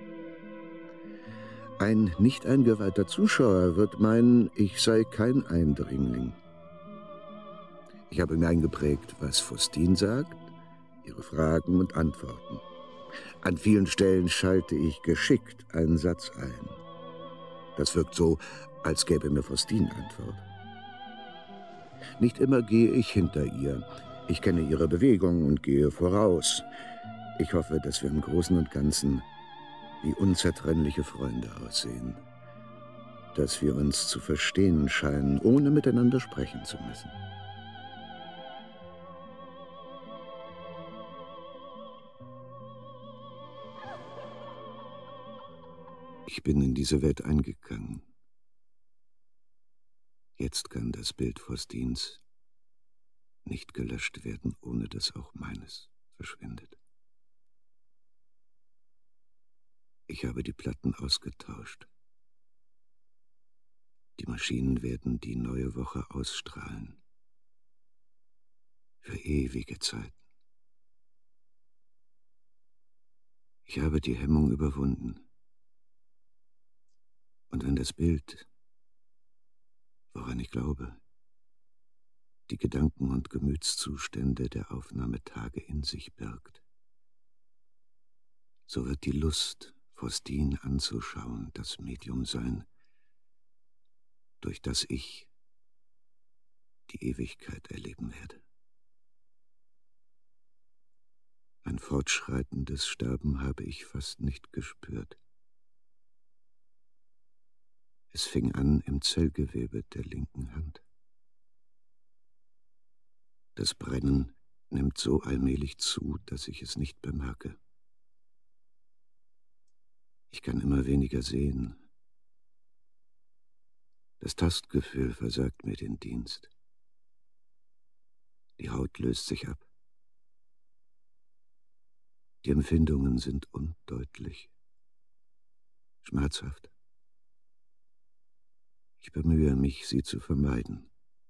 Ein nicht eingeweihter Zuschauer wird meinen, ich sei kein Eindringling. Ich habe mir eingeprägt, was Faustin sagt, ihre Fragen und Antworten. An vielen Stellen schalte ich geschickt einen Satz ein. Das wirkt so, als gäbe mir Faustin Antwort. Nicht immer gehe ich hinter ihr. Ich kenne ihre Bewegungen und gehe voraus. Ich hoffe, dass wir im Großen und Ganzen wie unzertrennliche Freunde aussehen. Dass wir uns zu verstehen scheinen, ohne miteinander sprechen zu müssen. Ich bin in diese Welt eingegangen. Jetzt kann das Bild Faustins nicht gelöscht werden, ohne dass auch meines verschwindet. Ich habe die Platten ausgetauscht. Die Maschinen werden die neue Woche ausstrahlen. Für ewige Zeiten. Ich habe die Hemmung überwunden. Und wenn das Bild, woran ich glaube, die Gedanken und Gemütszustände der Aufnahmetage in sich birgt, so wird die Lust, Faustin anzuschauen, das Medium sein, durch das ich die Ewigkeit erleben werde. Ein fortschreitendes Sterben habe ich fast nicht gespürt. Es fing an im Zellgewebe der linken Hand. Das Brennen nimmt so allmählich zu, dass ich es nicht bemerke. Ich kann immer weniger sehen. Das Tastgefühl versagt mir den Dienst. Die Haut löst sich ab. Die Empfindungen sind undeutlich, schmerzhaft. Ich bemühe mich, sie zu vermeiden.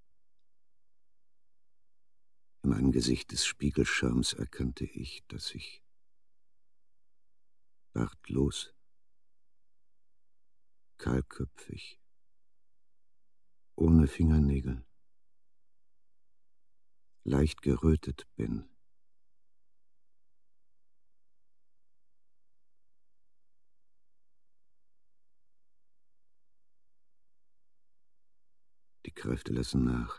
Im Angesicht des Spiegelschirms erkannte ich, dass ich bartlos, kahlköpfig, ohne Fingernägel, leicht gerötet bin. Die Kräfte lassen nach.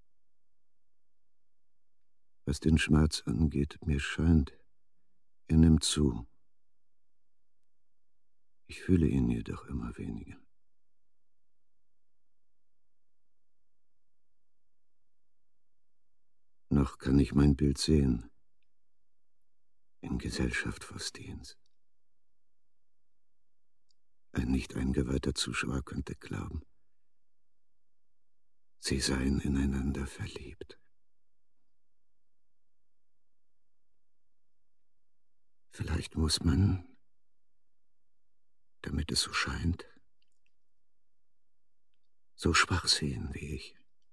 Was den Schmerz angeht, mir scheint, er nimmt zu. Ich fühle ihn jedoch immer weniger. Noch kann ich mein Bild sehen, in Gesellschaft Faustins. Ein nicht eingeweihter Zuschauer könnte glauben, sie seien ineinander verliebt. Vielleicht muss man damit es so scheint, so schwach sehen wie ich.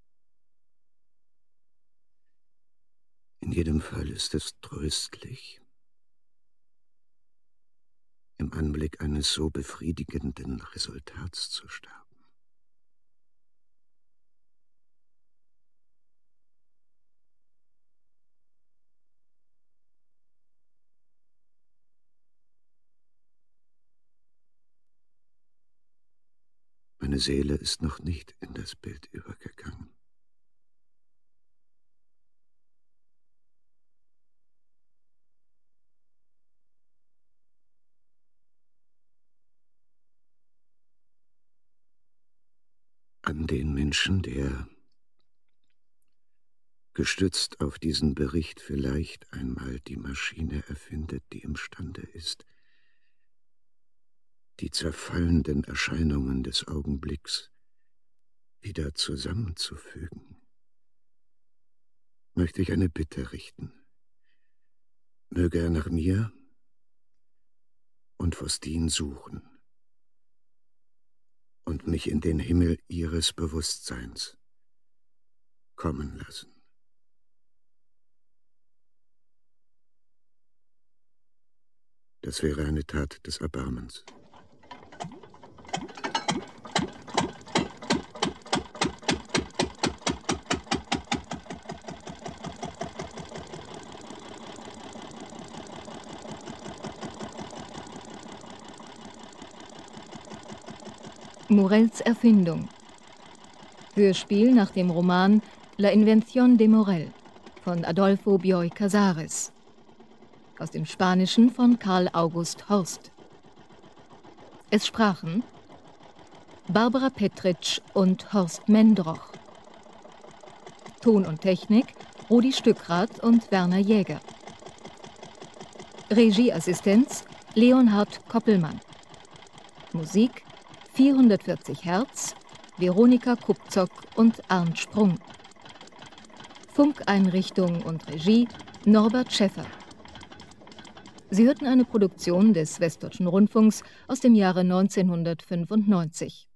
In jedem Fall ist es tröstlich, im Anblick eines so befriedigenden Resultats zu sterben. Meine Seele ist noch nicht in das Bild übergegangen. An den Menschen, der, gestützt auf diesen Bericht, vielleicht einmal die Maschine erfindet, die imstande ist, die zerfallenden Erscheinungen des Augenblicks wieder zusammenzufügen, möchte ich eine Bitte richten. Möge er nach mir und Faustine suchen und mich in den Himmel ihres Bewusstseins kommen lassen. Das wäre eine Tat des Erbarmens. Morels Erfindung. Hörspiel nach dem Roman La Invención de Morel von Adolfo Bioy Casares. Aus dem Spanischen von Karl August Horst. Es sprachen Barbara Petritsch und Horst Mendroch. Ton und Technik Rudi Stückrath und Werner Jäger. Regieassistenz Leonhard Koppelmann. Musik vierhundertvierzig Hertz, Veronika Kupzock und Arndt Sprung. Funkeinrichtung und Regie Norbert Schäffer. Sie hörten eine Produktion des Westdeutschen Rundfunks aus dem Jahre neunzehnhundertfünfundneunzig.